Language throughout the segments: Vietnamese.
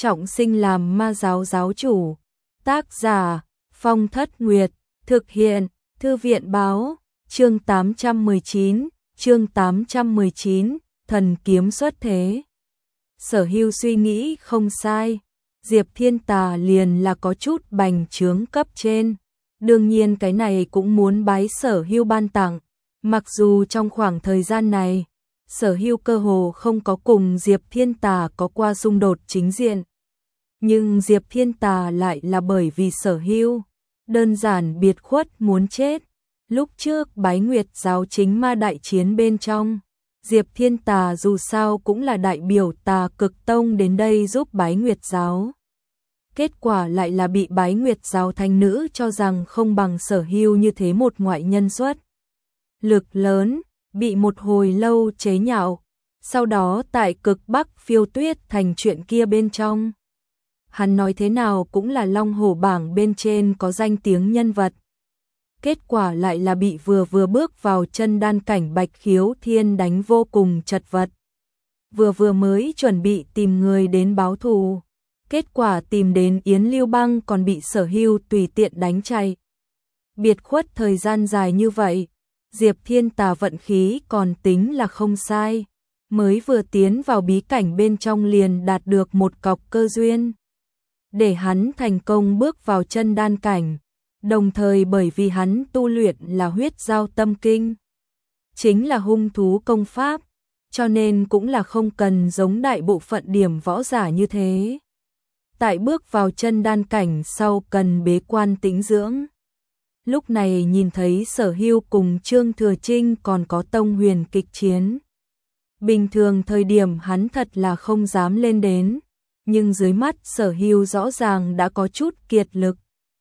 trọng sinh làm ma giáo giáo chủ. Tác giả Phong Thất Nguyệt, thực hiện Thư viện Báo, chương 819, thần kiếm xuất thế. Sở Hưu suy nghĩ không sai, Diệp Thiên Tà liền là có chút bành trướng cấp trên. Đương nhiên cái này cũng muốn bái Sở Hưu ban tặng, mặc dù trong khoảng thời gian này, Sở Hưu cơ hồ không có cùng Diệp Thiên Tà có qua xung đột chính diện. Nhưng Diệp Thiên Tà lại là bởi vì Sở Hưu đơn giản biệt khuất muốn chết. Lúc trước Bái Nguyệt giáo chính ma đại chiến bên trong, Diệp Thiên Tà dù sao cũng là đại biểu Tà Cực Tông đến đây giúp Bái Nguyệt giáo. Kết quả lại là bị Bái Nguyệt giáo thánh nữ cho rằng không bằng Sở Hưu như thế một ngoại nhân xuất lực lớn, bị một hồi lâu chế nhạo. Sau đó tại Cực Bắc Phiêu Tuyết thành chuyện kia bên trong, hắn nói thế nào cũng là Long Hổ bảng bên trên có danh tiếng nhân vật. Kết quả lại là bị vừa bước vào chân đan cảnh Bạch Khiếu Thiên đánh vô cùng chật vật. Vừa mới chuẩn bị tìm người đến báo thù, kết quả tìm đến Yến Lưu Bang còn bị Sở Hưu tùy tiện đánh chạy. Biệt khuất thời gian dài như vậy, Diệp Thiên Tà vận khí còn tính là không sai, mới vừa tiến vào bí cảnh bên trong liền đạt được một cọc cơ duyên, để hắn thành công bước vào chân đan cảnh. Đồng thời bởi vì hắn tu luyện là huyết giao tâm kinh, chính là hung thú công pháp, cho nên cũng là không cần giống đại bộ phận điểm võ giả như thế. Tại bước vào chân đan cảnh sau cần bế quan tĩnh dưỡng. Lúc này nhìn thấy Sở Hưu cùng Trương Thừa Trinh còn có Tông Huyền kịch chiến. Bình thường thời điểm hắn thật là không dám lên đến, nhưng dưới mắt Sở Hưu rõ ràng đã có chút kiệt lực.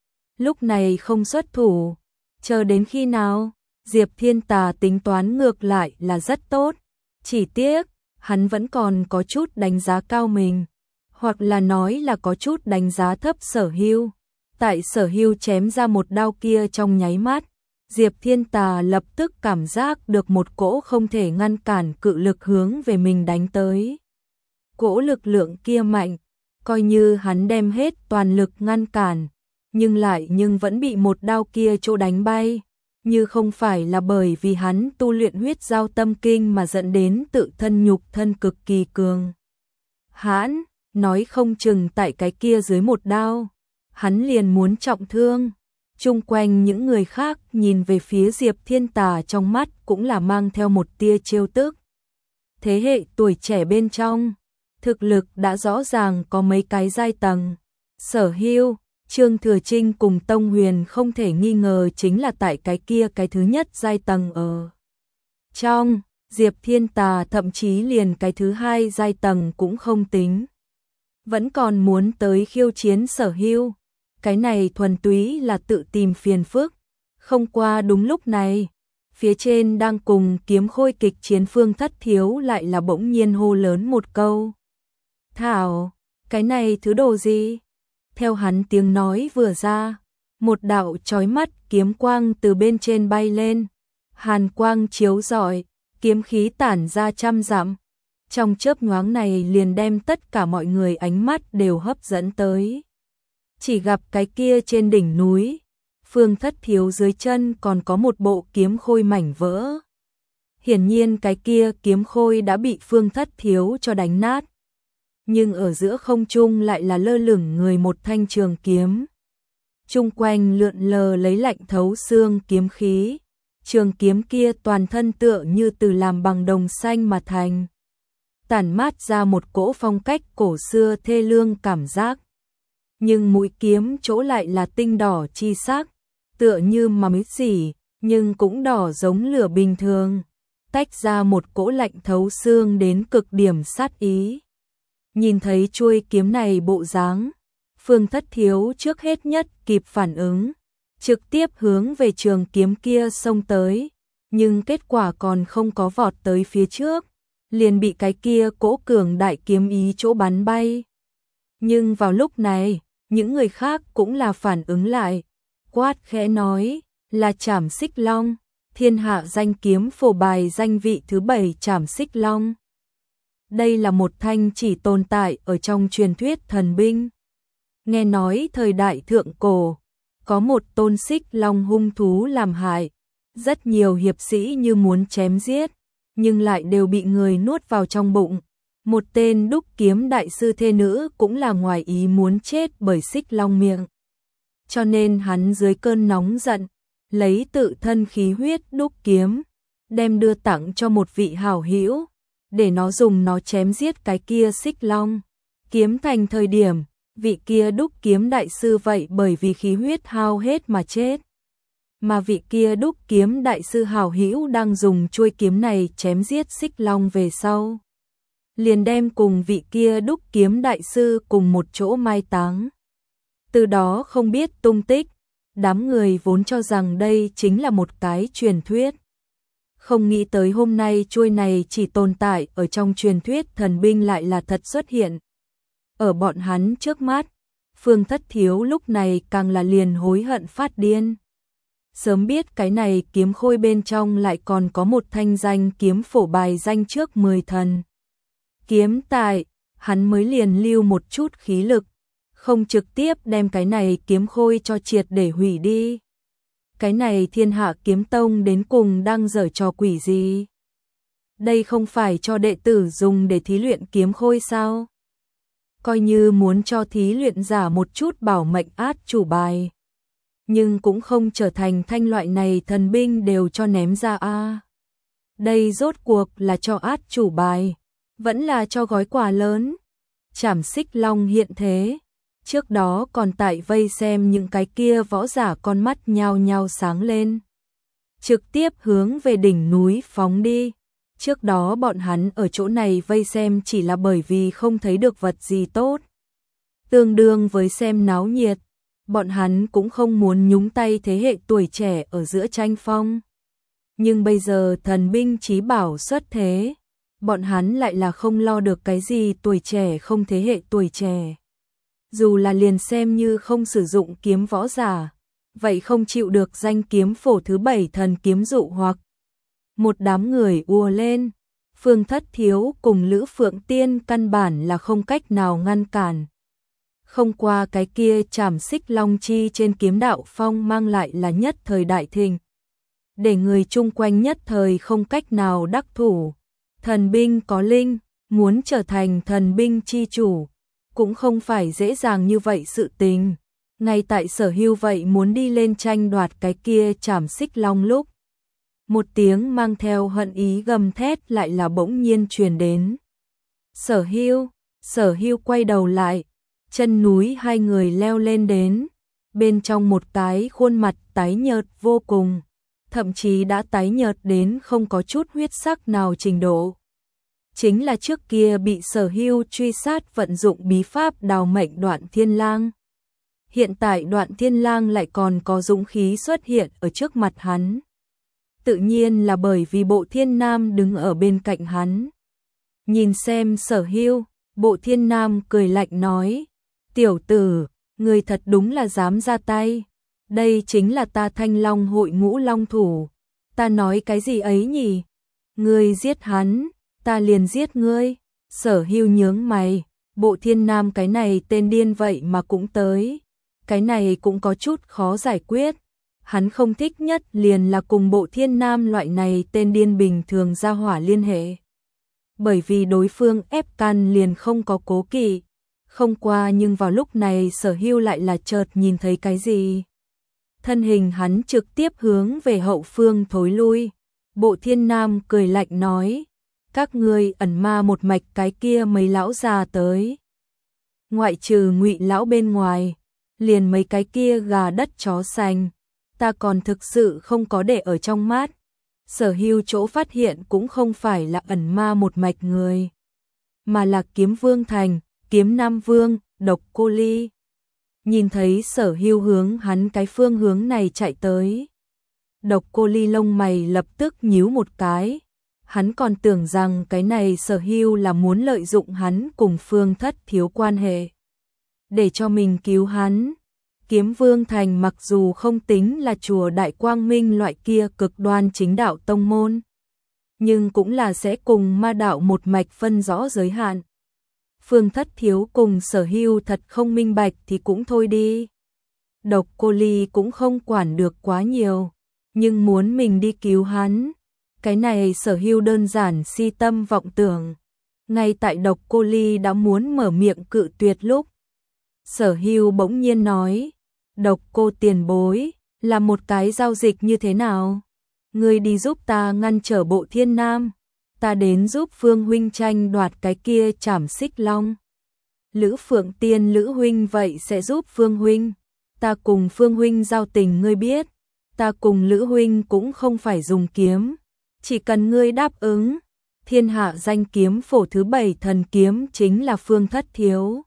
Lúc này không xuất thủ, chờ đến khi nào? Diệp Thiên Tà tính toán ngược lại là rất tốt, chỉ tiếc, hắn vẫn còn có chút đánh giá cao mình, hoặc là nói là có chút đánh giá thấp Sở Hưu. Tại Sở Hưu chém ra một đao kia trong nháy mắt, Diệp Thiên Tà lập tức cảm giác được một cỗ không thể ngăn cản cự lực hướng về mình đánh tới. Cỗ lực lượng kia mạnh, coi như hắn đem hết toàn lực ngăn cản, nhưng vẫn bị một đao kia chỗ đánh bay, như không phải là bởi vì hắn tu luyện huyết giao tâm kinh mà dẫn đến tự thân nhục thân cực kỳ cường hãn, nói không chừng tại cái kia dưới một đao, hắn liền muốn trọng thương. Chung quanh những người khác nhìn về phía Diệp Thiên Tà trong mắt cũng là mang theo một tia trêu tức. Thế hệ tuổi trẻ bên trong, thực lực đã rõ ràng có mấy cái giai tầng. Sở Hưu, Trương Thừa Trinh cùng Tông Huyền không thể nghi ngờ chính là tại cái kia cái thứ nhất giai tầng ở trong. Diệp Thiên Tà thậm chí liền cái thứ hai giai tầng cũng không tính, vẫn còn muốn tới khiêu chiến Sở Hưu. Cái này thuần túy là tự tìm phiền phức. Không qua đúng lúc này, phía trên đang cùng Kiếm Khôi kịch chiến Phương Thất Thiếu lại là bỗng nhiên hô lớn một câu. Thảo, cái này thứ đồ gì? Theo hắn tiếng nói vừa ra, một đạo chói mắt kiếm quang từ bên trên bay lên, hàn quang chiếu rọi, kiếm khí tản ra trăm dặm. Trong chớp nhoáng này liền đem tất cả mọi người ánh mắt đều hấp dẫn tới. Chỉ gặp cái kia trên đỉnh núi, Phương Thất Thiếu dưới chân còn có một bộ kiếm khôi mảnh vỡ. Hiển nhiên cái kia kiếm khôi đã bị Phương Thất Thiếu cho đánh nát. Nhưng ở giữa không trung lại là lơ lửng người một thanh trường kiếm. Chung quanh lượn lờ lấy lạnh thấu xương kiếm khí. Trường kiếm kia toàn thân tựa như từ làm bằng đồng xanh mà thành, tản mát ra một cỗ phong cách cổ xưa thê lương cảm giác. Nhưng mũi kiếm chỗ lại là tinh đỏ chi sắc, tựa như mà mít xỉ, nhưng cũng đỏ giống lửa bình thường, tách ra một cỗ lạnh thấu xương đến cực điểm sát ý. Nhìn thấy chuôi kiếm này bộ dáng, Phương Thất Thiếu trước hết nhất kịp phản ứng, trực tiếp hướng về trường kiếm kia xông tới, nhưng kết quả còn không có vọt tới phía trước, liền bị cái kia cỗ cường đại kiếm ý chỗ bắn bay. Nhưng vào lúc này, những người khác cũng là phản ứng lại, quát khẽ nói, là Trảm Xích Long, thiên hạ danh kiếm phổ bài danh vị thứ 7 Trảm Xích Long. Đây là một thanh chỉ tồn tại ở trong truyền thuyết thần binh. Nghe nói thời đại thượng cổ, có một tôn xích long hung thú làm hại. Rất nhiều hiệp sĩ như muốn chém giết, nhưng lại đều bị người nuốt vào trong bụng. Một tên đúc kiếm đại sư thê nữ cũng là ngoài ý muốn chết bởi xích long miệng. Cho nên hắn dưới cơn nóng giận, lấy tự thân khí huyết đúc kiếm, đem đưa tặng cho một vị hảo hữu, để nó dùng nó chém giết cái kia xích long. Kiếm thành thời điểm, vị kia đúc kiếm đại sư vậy bởi vì khí huyết hao hết mà chết. Mà vị kia đúc kiếm đại sư hảo hữu đang dùng chuôi kiếm này chém giết xích long về sau, liền đem cùng vị kia đúc kiếm đại sư cùng một chỗ mai táng. Từ đó không biết tung tích, đám người vốn cho rằng đây chính là một cái truyền thuyết. Không nghĩ tới hôm nay chuôi này chỉ tồn tại ở trong truyền thuyết thần binh lại là thật xuất hiện ở bọn hắn trước mắt. Phương Thất Thiếu lúc này càng là liền hối hận phát điên. Sớm biết cái này kiếm khôi bên trong lại còn có một thanh danh kiếm phổ bài danh trước 10 thần kiếm tài, hắn mới liền lưu một chút khí lực, không trực tiếp đem cái này kiếm khôi cho triệt để hủy đi. Cái này Thiên Hạ Kiếm Tông đến cùng đang giở trò quỷ gì? Đây không phải cho đệ tử dùng để thí luyện kiếm khôi sao? Coi như muốn cho thí luyện giả một chút bảo mệnh át chủ bài, nhưng cũng không trở thành thanh loại này thần binh đều cho ném ra a. Đây rốt cuộc là cho át chủ bài, vẫn là cho gói quà lớn. Trảm xích long hiện thế, trước đó còn tại vây xem những cái kia võ giả con mắt nhao nhao sáng lên, trực tiếp hướng về đỉnh núi phóng đi. Trước đó bọn hắn ở chỗ này vây xem chỉ là bởi vì không thấy được vật gì tốt, tương đương với xem náo nhiệt. Bọn hắn cũng không muốn nhúng tay thế hệ tuổi trẻ ở giữa tranh phong. Nhưng bây giờ thần binh chí bảo xuất thế, bọn hắn lại là không lo được cái gì tuổi trẻ không thế hệ tuổi trẻ. Dù là liền xem như không sử dụng kiếm võ giả, vậy không chịu được danh kiếm phổ thứ 7 thần kiếm dụ hoặc. Một đám người ùa lên, Phương Thất Thiếu cùng Lữ Phượng Tiên căn bản là không cách nào ngăn cản. Không qua cái kia trảm xích long chi trên kiếm đạo phong mang lại là nhất thời đại thịnh, để người chung quanh nhất thời không cách nào đắc thủ. Thần binh có linh, muốn trở thành thần binh chi chủ, cũng không phải dễ dàng như vậy sự tình. Ngay tại Sở Hưu vậy muốn đi lên tranh đoạt cái kia trảm xích long lúc, một tiếng mang theo hận ý gầm thét lại là bỗng nhiên truyền đến. Sở Hưu quay đầu lại, chân núi hai người leo lên đến, bên trong một cái khuôn mặt tái nhợt vô cùng, thậm chí đã tái nhợt đến không có chút huyết sắc nào trình độ. Chính là trước kia bị Sở Hưu truy sát vận dụng bí pháp đào mệnh Đoạn Thiên Lang. Hiện tại Đoạn Thiên Lang lại còn có dũng khí xuất hiện ở trước mặt hắn. Tự nhiên là bởi vì Bộ Thiên Nam đứng ở bên cạnh hắn. Nhìn xem Sở Hưu, Bộ Thiên Nam cười lạnh nói: "Tiểu tử, ngươi thật đúng là dám ra tay. Đây chính là ta Thanh Long hội ngũ long thủ. Ta nói cái gì ấy nhỉ? Ngươi giết hắn, ta liền giết ngươi." Sở Hưu nhướng mày, Bộ Thiên Nam cái này tên điên vậy mà cũng tới. Cái này cũng có chút khó giải quyết. Hắn không thích nhất liền là cùng Bộ Thiên Nam loại này tên điên bình thường ra hỏa liên hệ. Bởi vì đối phương ép can liền không có cố kỵ. Không qua nhưng vào lúc này Sở Hưu lại là chợt nhìn thấy cái gì. Thân hình hắn trực tiếp hướng về hậu phương thối lui. Bộ Thiên Nam cười lạnh nói: "Các ngươi ẩn ma một mạch cái kia mấy lão già tới. Ngoại trừ Ngụy lão bên ngoài, liền mấy cái kia gà đất chó sành, ta còn thực sự không có để ở trong mắt." Sở Hưu chỗ phát hiện cũng không phải là ẩn ma một mạch người, mà là Kiếm Vương Thành, Kiếm Nam Vương, Độc Cô Ly. Nhìn thấy Sở Hưu hướng hắn cái phương hướng này chạy tới, Độc Cô Ly lông mày lập tức nhíu một cái. Hắn còn tưởng rằng cái này Sở Hưu là muốn lợi dụng hắn cùng Phương Thất Thiếu quan hệ, để cho mình cứu hắn. Kiếm Vương Thành mặc dù không tính là chùa Đại Quang Minh loại kia cực đoan chính đạo tông môn, nhưng cũng là sẽ cùng ma đạo một mạch phân rõ giới hạn. Phương Thất Thiếu cùng Sở Hưu thật không minh bạch thì cũng thôi đi. Độc Cô Ly cũng không quản được quá nhiều, nhưng muốn mình đi cứu hắn. Cái này Sở Hưu đơn giản si tâm vọng tưởng. Ngay tại Độc Cô Ly đã muốn mở miệng cự tuyệt lúc, Sở Hưu bỗng nhiên nói, Độc Cô tiền bối, là một cái giao dịch như thế nào? Ngươi đi giúp ta ngăn trở Bộ Thiên Nam, ta đến giúp Phương huynh tranh đoạt cái kia Trảm Xích Long. Lữ Phượng Tiên Lữ huynh vậy sẽ giúp Phương huynh. Ta cùng Phương huynh giao tình ngươi biết, ta cùng Lữ huynh cũng không phải dùng kiếm, chỉ cần ngươi đáp ứng, thiên hạ danh kiếm phổ thứ 7 thần kiếm chính là Phương Thất Thiếu.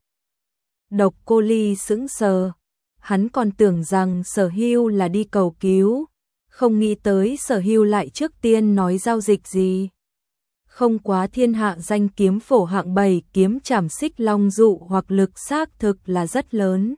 Độc Cô Ly sững sờ, hắn còn tưởng rằng Sở Hưu là đi cầu cứu, không nghĩ tới Sở Hưu lại trước tiên nói giao dịch gì. Không quá thiên hạ danh kiếm phổ hạng 7 kiếm Trảm Xích Long dụ hoặc lực xác thực là rất lớn.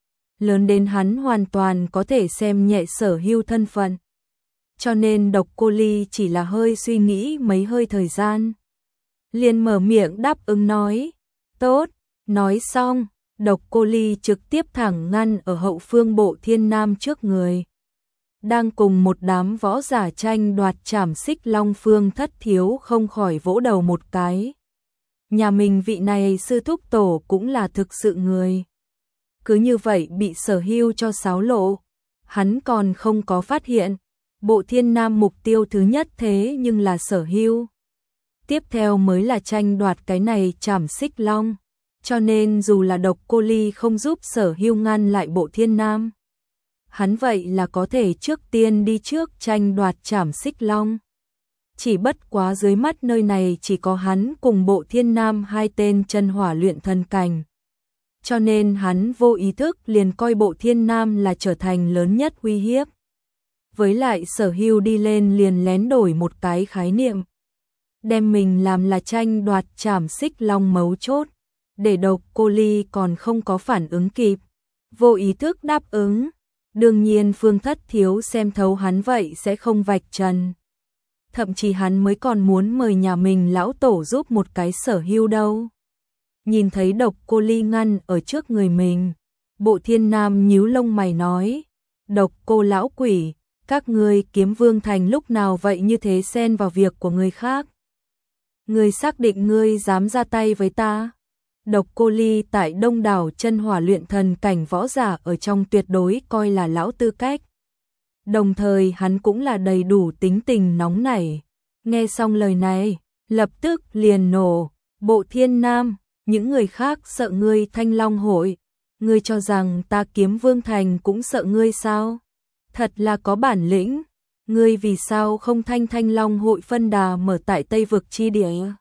Lớn đến hắn hoàn toàn có thể xem nhẹ Sở Hưu thân phận. Cho nên Độc Cô Ly chỉ là hơi suy nghĩ mấy hơi thời gian, liền mở miệng đáp ứng nói, tốt. Nói xong, Độc Cô Ly trực tiếp thẳng ngăn ở hậu phương Bộ Thiên Nam trước người. Đang cùng một đám võ giả tranh đoạt Trảm Xích Long. Phương Thất Thiếu không khỏi vỗ đầu một cái. Nhà mình vị này sư thúc tổ cũng là thực sự người. Cứ như vậy bị Sở Hưu cho xáo lộ. Hắn còn không có phát hiện, Bộ Thiên Nam mục tiêu thứ nhất thế nhưng là Sở Hưu. Tiếp theo mới là tranh đoạt cái này Trảm Xích Long. Cho nên dù là Độc Cô Ly không giúp Sở Hưu ngăn lại Bộ Thiên Nam, hắn vậy là có thể trước tiên đi trước tranh đoạt Trảm Xích Long. Chỉ bất quá dưới mắt nơi này chỉ có hắn cùng Bộ Thiên Nam hai tên chân hỏa luyện thần cảnh. Cho nên hắn vô ý thức liền coi Bộ Thiên Nam là trở thành lớn nhất uy hiếp. Với lại Sở Hưu đi lên liền lén đổi một cái khái niệm, đem mình làm là tranh đoạt Trảm Xích Long mấu chốt, để Độc Cô Ly còn không có phản ứng kịp, vô ý thức đáp ứng. Đương nhiên Phương Thất Thiếu xem thấu hắn vậy sẽ không vạch trần. Thậm chí hắn mới còn muốn mời nhà mình lão tổ giúp một cái Sở Hưu đâu. Nhìn thấy Độc Cô Ly ngăn ở trước người mình, Bộ Thiên Nam nhíu lông mày nói, Độc Cô lão quỷ, các ngươi Kiếm Vương Thành lúc nào vậy như thế xen vào việc của người khác? Ngươi xác định ngươi dám ra tay với ta? Độc Cô Ly tại đông đảo chân hỏa luyện thần cảnh võ giả ở trong tuyệt đối coi là lão tư cách. Đồng thời hắn cũng là đầy đủ tính tình nóng nảy. Nghe xong lời này, lập tức liền nổ, Bộ Thiên Nam, những người khác sợ ngươi Thanh Long hội, ngươi cho rằng ta Kiếm Vương Thành cũng sợ ngươi sao? Thật là có bản lĩnh, ngươi vì sao không Thanh Long hội phân đà mở tại Tây vực chi địa?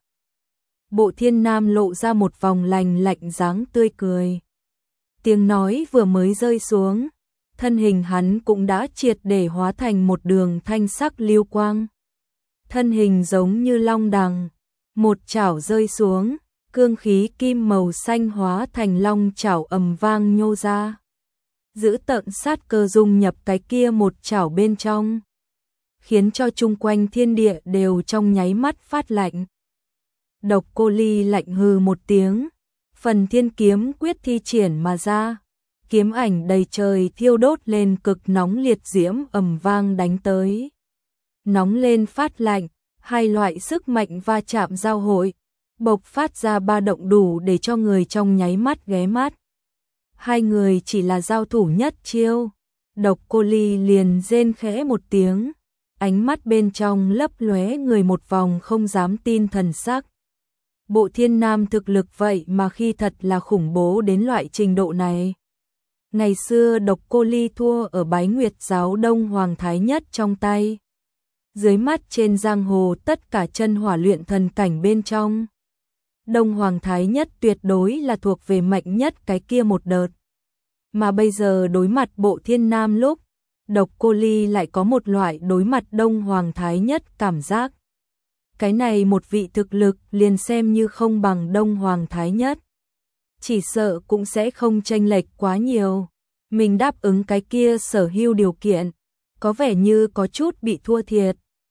Bộ Thiên Nam lộ ra một vòng lành lạnh dáng tươi cười. Tiếng nói vừa mới rơi xuống, thân hình hắn cũng đã triệt để hóa thành một đường thanh sắc lưu quang. Thân hình giống như long đằng, một chảo rơi xuống, cương khí kim màu xanh hóa thành long chảo ầm vang nhô ra. Giữ tợn sát cơ dung nhập cái kia một chảo bên trong, khiến cho chung quanh thiên địa đều trong nháy mắt phát lạnh. Độc Cô Ly lạnh hừ một tiếng, phần thiên kiếm quyết thi triển mà ra, kiếm ảnh đầy trời thiêu đốt lên cực nóng liệt diễm ầm vang đánh tới. Nóng lên phát lạnh, hai loại sức mạnh va chạm giao hội, bộc phát ra ba động đủ để cho người trong nháy mắt ghé mắt. Hai người chỉ là giao thủ nhất chiêu, Độc Cô Ly liền rên khẽ một tiếng, ánh mắt bên trong lấp lóe người một vòng không dám tin thần sắc. Bộ Thiên Nam thực lực vậy mà khi thật là khủng bố đến loại trình độ này. Ngày xưa Độc Cô Ly thua ở Bái Nguyệt giáo Đông Hoàng Thái Nhất trong tay. Dưới mắt trên giang hồ tất cả chân hỏa luyện thần cảnh bên trong, Đông Hoàng Thái Nhất tuyệt đối là thuộc về mạnh nhất cái kia một đợt. Mà bây giờ đối mặt Bộ Thiên Nam lúc, Độc Cô Ly lại có một loại đối mặt Đông Hoàng Thái Nhất cảm giác. Cái này một vị thực lực liền xem như không bằng Đông Hoàng Thái Nhất, chỉ sợ cũng sẽ không chênh lệch quá nhiều. Mình đáp ứng cái kia Sở Hưu điều kiện, có vẻ như có chút bị thua thiệt.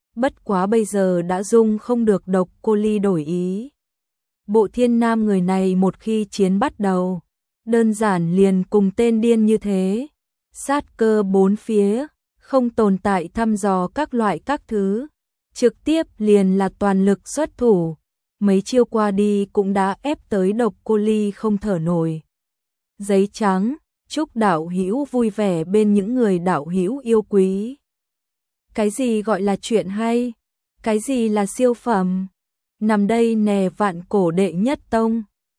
Bất quá bây giờ đã dung không được Độc Cô Ly đổi ý. Bộ Thiên Nam người này một khi chiến bắt đầu, đơn giản liền cùng tên điên như thế, sát cơ bốn phía, không tồn tại thăm dò các loại các thứ, trực tiếp liền là toàn lực xuất thủ, mấy chiêu qua đi cũng đã ép tới Độc Cô Ly không thở nổi. Giấy trắng, chúc đạo hữu vui vẻ bên những người đạo hữu yêu quý. Cái gì gọi là chuyện hay? Cái gì là siêu phẩm? Nằm đây nè Vạn Cổ đệ nhất tông.